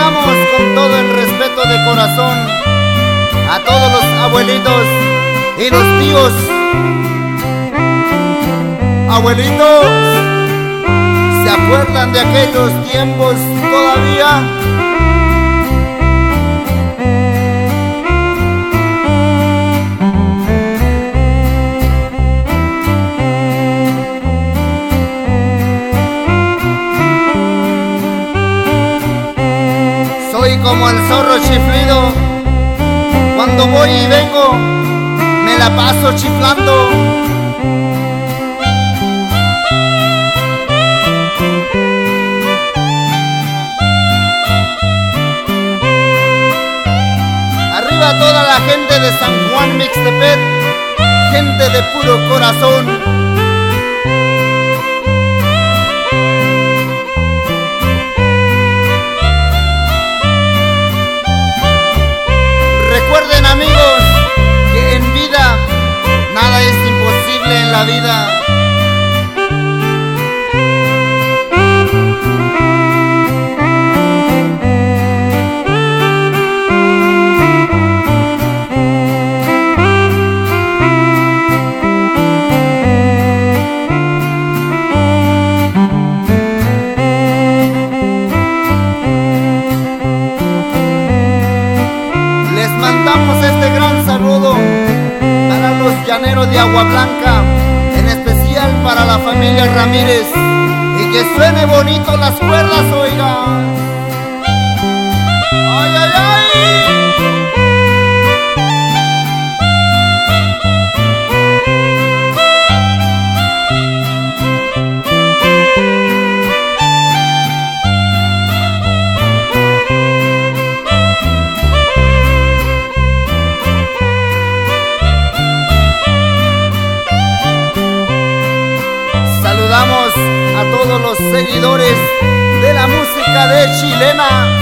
saludamos con todo el respeto de corazón a todos los abuelitos y los tíos. Abuelitos, ¿se acuerdan de aquellos tiempos todavía? Soy como el zorro chiflido, cuando voy y vengo me la paso chiflando. Arriba toda la gente de San Juan Mixtepec, gente de puro corazón. Recuerden, amigos, que en vida nada es imposible en la vida. Mandamos este gran saludo para los llaneros de Agua Blanca, en especial para la familia Ramírez, y que suene bonito las cuerdas, oiga. ¡Ay, ay, ay! Saludamos a todos los seguidores de la música de chilena.